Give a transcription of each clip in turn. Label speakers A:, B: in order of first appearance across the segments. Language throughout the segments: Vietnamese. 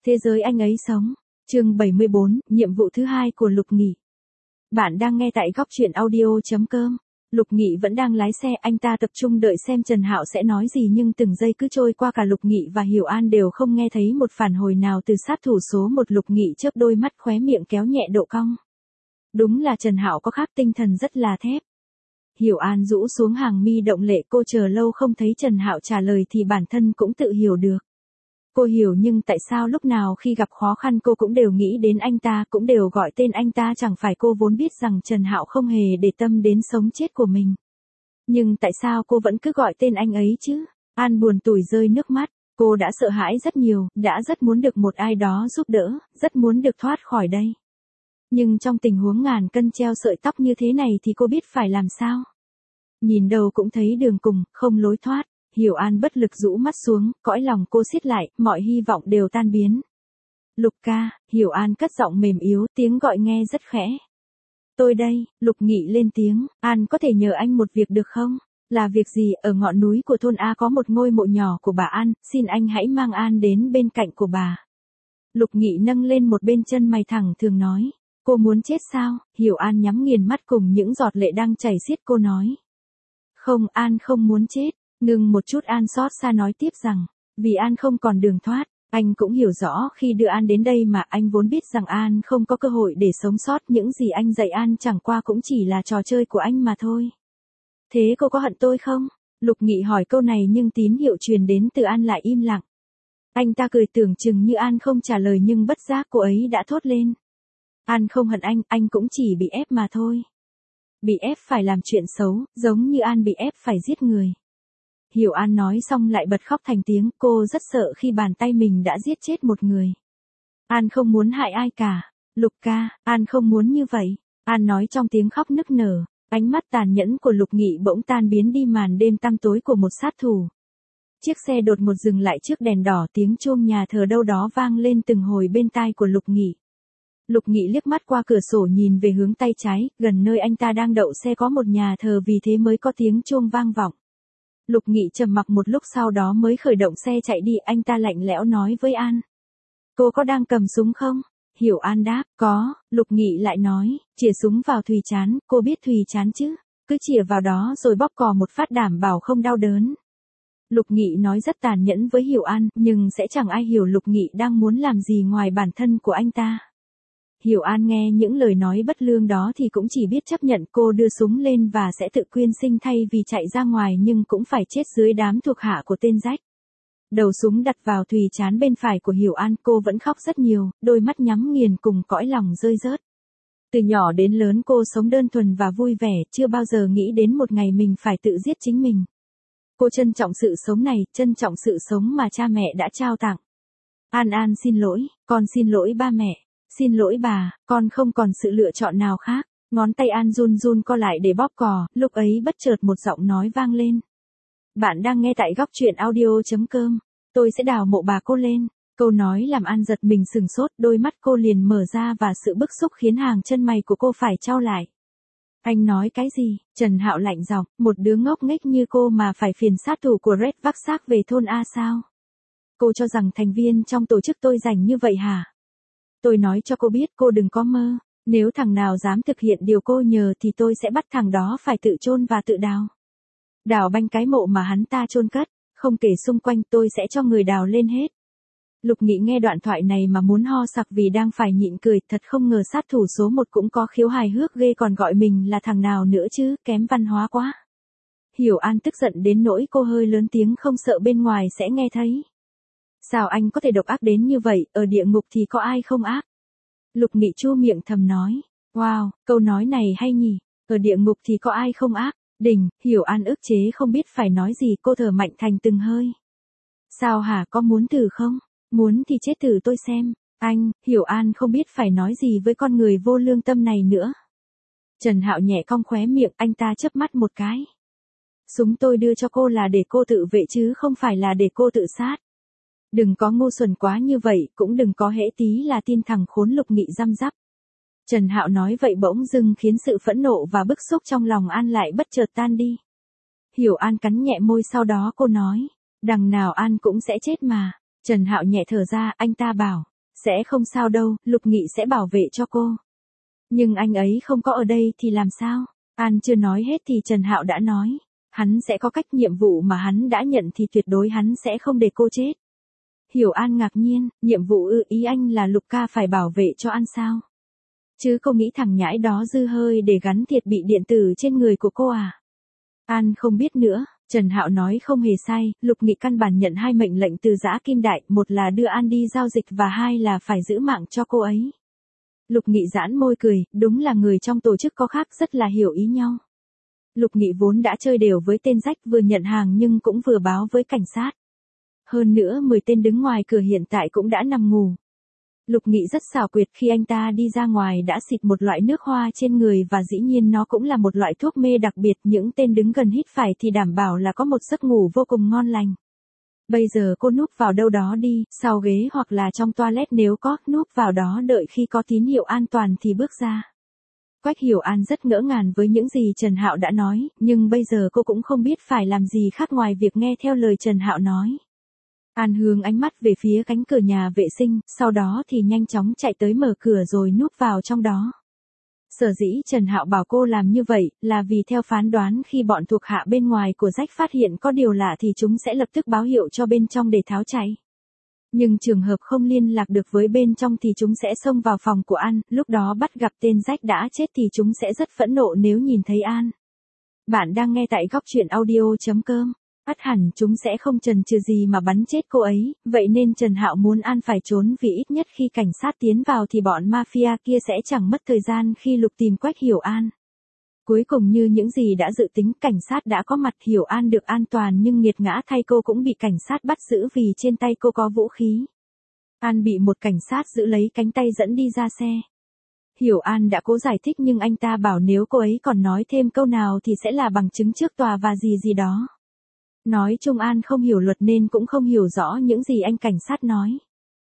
A: Thế giới anh ấy sống. Chương 74, nhiệm vụ thứ 2 của Lục Nghị. Bạn đang nghe tại góc truyện audio.com. Lục Nghị vẫn đang lái xe, anh ta tập trung đợi xem Trần Hạo sẽ nói gì nhưng từng giây cứ trôi qua, cả Lục Nghị và Hiểu An đều không nghe thấy một phản hồi nào từ sát thủ số 1. Lục Nghị chớp đôi mắt, khóe miệng kéo nhẹ độ cong. Đúng là Trần Hạo có khác, tinh thần rất là thép. Hiểu An rũ xuống hàng mi động lệ, cô chờ lâu không thấy Trần Hạo trả lời thì bản thân cũng tự hiểu được. Cô hiểu nhưng tại sao lúc nào khi gặp khó khăn cô cũng đều nghĩ đến anh ta, cũng đều gọi tên anh ta, chẳng phải cô vốn biết rằng Trần Hạo không hề để tâm đến sống chết của mình. Nhưng tại sao cô vẫn cứ gọi tên anh ấy chứ? An buồn tủi rơi nước mắt, cô đã sợ hãi rất nhiều, đã rất muốn được một ai đó giúp đỡ, rất muốn được thoát khỏi đây. Nhưng trong tình huống ngàn cân treo sợi tóc như thế này thì cô biết phải làm sao? Nhìn đâu cũng thấy đường cùng, không lối thoát. Hiểu An bất lực rũ mắt xuống, cõi lòng cô siết lại, mọi hy vọng đều tan biến. Lục ca, Hiểu An cất giọng mềm yếu, tiếng gọi nghe rất khẽ. Tôi đây, Lục Nghị lên tiếng, An có thể nhờ anh một việc được không? Là việc gì? Ở ngọn núi của thôn A có một ngôi mộ nhỏ của bà An, xin anh hãy mang An đến bên cạnh của bà. Lục Nghị nâng lên một bên chân mày thẳng thường nói, cô muốn chết sao? Hiểu An nhắm nghiền mắt cùng những giọt lệ đang chảy xiết, cô nói. Không, An không muốn chết. Ngừng một chút, An xót xa nói tiếp rằng, vì An không còn đường thoát, anh cũng hiểu rõ khi đưa An đến đây mà anh vốn biết rằng An không có cơ hội để sống sót, những gì anh dạy An chẳng qua cũng chỉ là trò chơi của anh mà thôi. Thế cô có hận tôi không? Lục Nghị hỏi câu này nhưng tín hiệu truyền đến từ An lại im lặng. Anh ta cười tưởng chừng như An không trả lời nhưng bất giác cô ấy đã thốt lên. An không hận anh cũng chỉ bị ép mà thôi. Bị ép phải làm chuyện xấu, giống như An bị ép phải giết người. Hiểu An nói xong lại bật khóc thành tiếng, cô rất sợ khi bàn tay mình đã giết chết một người. An không muốn hại ai cả. Lục ca, An không muốn như vậy. An nói trong tiếng khóc nức nở, ánh mắt tàn nhẫn của Lục Nghị bỗng tan biến đi màn đêm tăm tối của một sát thủ. Chiếc xe đột ngột dừng lại trước đèn đỏ, tiếng chuông nhà thờ đâu đó vang lên từng hồi bên tai của Lục Nghị. Lục Nghị liếc mắt qua cửa sổ nhìn về hướng tay trái, gần nơi anh ta đang đậu xe có một nhà thờ, vì thế mới có tiếng chuông vang vọng. Lục Nghị trầm mặc một lúc sau đó mới khởi động xe chạy đi, anh ta lạnh lẽo nói với An. Cô có đang cầm súng không? Hiểu An đáp, có. Lục Nghị lại nói, chĩa súng vào Thùy Trán, cô biết Thùy Trán chứ? Cứ chĩa vào đó rồi bóp cò một phát, đảm bảo không đau đớn. Lục Nghị nói rất tàn nhẫn với Hiểu An, nhưng sẽ chẳng ai hiểu Lục Nghị đang muốn làm gì ngoài bản thân của anh ta. Hiểu An nghe những lời nói bất lương đó thì cũng chỉ biết chấp nhận, cô đưa súng lên và sẽ tự quyên sinh thay vì chạy ra ngoài, nhưng cũng phải chết dưới đám thuộc hạ của tên rách. Đầu súng đặt vào Thùy Trán bên phải của Hiểu An, cô vẫn khóc rất nhiều, đôi mắt nhắm nghiền cùng cõi lòng rơi rớt. Từ nhỏ đến lớn cô sống đơn thuần và vui vẻ, chưa bao giờ nghĩ đến một ngày mình phải tự giết chính mình. Cô trân trọng sự sống này, trân trọng sự sống mà cha mẹ đã trao tặng. An xin lỗi, con xin lỗi ba mẹ. Xin lỗi bà, con không còn sự lựa chọn nào khác. Ngón tay An run run co lại để bóp cò, lúc ấy bất chợt một giọng nói vang lên. Bạn đang nghe tại góc truyện audio.com. Tôi sẽ đào mộ bà cô lên. Câu nói làm An giật mình sừng sốt, đôi mắt cô liền mở ra và sự bức xúc khiến hàng chân mày của cô phải chau lại. Anh nói cái gì? Trần Hạo lạnh giọng, một đứa ngốc nghếch như cô mà phải phiền sát thủ của Red vác xác về thôn A sao? Cô cho rằng thành viên trong tổ chức tôi rảnh như vậy hả? Tôi nói cho cô biết, cô đừng có mơ. Nếu thằng nào dám thực hiện điều cô nhờ thì tôi sẽ bắt thằng đó phải tự chôn và tự đào. Đào banh cái mộ mà hắn ta chôn cất, không kể xung quanh, tôi sẽ cho người đào lên hết. Lục Nghị nghe đoạn thoại này mà muốn ho sặc vì đang phải nhịn cười, thật không ngờ sát thủ số 1 cũng có khiếu hài hước ghê, còn gọi mình là thằng nào nữa chứ, kém văn hóa quá. Hiểu An tức giận đến nỗi cô hơi lớn tiếng, không sợ bên ngoài sẽ nghe thấy. Sao anh có thể độc ác đến như vậy, ở địa ngục thì có ai không ác? Lục Nghị chu miệng thầm nói. Wow, câu nói này hay nhỉ, ở địa ngục thì có ai không ác? Đỉnh, Hiểu An ức chế không biết phải nói gì, cô thở mạnh thành từng hơi. Sao hả, có muốn thử không? Muốn thì chết thử tôi xem. Anh, Hiểu An không biết phải nói gì với con người vô lương tâm này nữa. Trần Hạo nhẹ cong khóe miệng, anh ta chớp mắt một cái. Súng tôi đưa cho cô là để cô tự vệ chứ không phải là để cô tự sát. Đừng có ngu xuẩn quá như vậy, cũng đừng có hễ tí là tin thằng khốn Lục Nghị răm rắp. Trần Hạo nói vậy bỗng dưng khiến sự phẫn nộ và bức xúc trong lòng An lại bất chợt tan đi. Hiểu An cắn nhẹ môi, sau đó cô nói, đằng nào An cũng sẽ chết mà. Trần Hạo nhẹ thở ra, anh ta bảo, Sẽ không sao đâu, Lục Nghị sẽ bảo vệ cho cô. Nhưng anh ấy không có ở đây thì làm sao? An chưa nói hết thì Trần Hạo đã nói. Hắn sẽ có cách, nhiệm vụ mà hắn đã nhận thì tuyệt đối hắn sẽ không để cô chết. Hiểu An ngạc nhiên, nhiệm vụ ý anh là Lục ca phải bảo vệ cho An sao? Chứ cô nghĩ thằng nhãi đó dư hơi để gắn thiết bị điện tử trên người của cô à? An không biết nữa, Trần Hạo nói không hề sai, Lục Nghị căn bản nhận 2 mệnh lệnh từ Dã Kim Đại, một là đưa An đi giao dịch và 2 là phải giữ mạng cho cô ấy. Lục Nghị giãn môi cười, đúng là người trong tổ chức có khác rất là hiểu ý nhau. Lục Nghị vốn đã chơi đều với tên rách, vừa nhận hàng nhưng cũng vừa báo với cảnh sát. Hơn nữa 10 tên đứng ngoài cửa hiện tại cũng đã nằm ngủ. Lục Nghị rất xảo quyệt, khi anh ta đi ra ngoài đã xịt một loại nước hoa trên người và dĩ nhiên nó cũng là một loại thuốc mê đặc biệt, những tên đứng gần hít phải thì đảm bảo là có một giấc ngủ vô cùng ngon lành. Bây giờ cô núp vào đâu đó đi, sau ghế hoặc là trong toilet, nếu có, núp vào đó đợi khi có tín hiệu an toàn thì bước ra. Quách Hiểu An rất ngỡ ngàng với những gì Trần Hạo đã nói, nhưng bây giờ cô cũng không biết phải làm gì khác ngoài việc nghe theo lời Trần Hạo nói. An hướng ánh mắt về phía cánh cửa nhà vệ sinh, sau đó thì nhanh chóng chạy tới mở cửa rồi núp vào trong đó. Sở dĩ Trần Hạo bảo cô làm như vậy, là vì theo phán đoán khi bọn thuộc hạ bên ngoài của rách phát hiện có điều lạ thì chúng sẽ lập tức báo hiệu cho bên trong để tháo chạy. Nhưng trường hợp không liên lạc được với bên trong thì chúng sẽ xông vào phòng của An, lúc đó bắt gặp tên rách đã chết thì chúng sẽ rất phẫn nộ nếu nhìn thấy An. Bạn đang nghe tại góc truyện audio.com. Ắt hẳn chúng sẽ không chần chừ gì mà bắn chết cô ấy, vậy nên Trần Hạo muốn An phải trốn vì ít nhất khi cảnh sát tiến vào thì bọn mafia kia sẽ chẳng mất thời gian khi lục tìm Quách Hiểu An. Cuối cùng như những gì đã dự tính, cảnh sát đã có mặt, Hiểu An được an toàn nhưng nghiệt ngã thay cô cũng bị cảnh sát bắt giữ vì trên tay cô có vũ khí. An bị một cảnh sát giữ lấy cánh tay dẫn đi ra xe. Hiểu An đã cố giải thích nhưng anh ta bảo nếu cô ấy còn nói thêm câu nào thì sẽ là bằng chứng trước tòa và gì gì đó. Nói chung An không hiểu luật nên cũng không hiểu rõ những gì anh cảnh sát nói.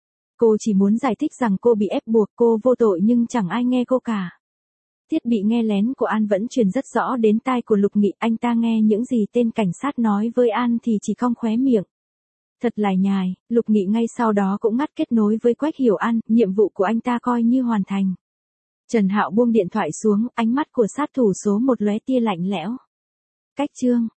A: Cô chỉ muốn giải thích rằng cô bị ép buộc, cô vô tội nhưng chẳng ai nghe cô cả. Thiết bị nghe lén của An vẫn truyền rất rõ đến tai của Lục Nghị, anh ta nghe những gì tên cảnh sát nói với An thì chỉ cong khóe miệng. Thật lải nhải, Lục Nghị ngay sau đó cũng ngắt kết nối với Quách Hiểu An, nhiệm vụ của anh ta coi như hoàn thành. Trần Hạo buông điện thoại xuống, ánh mắt của sát thủ số 1 lóe tia lạnh lẽo. Cách chương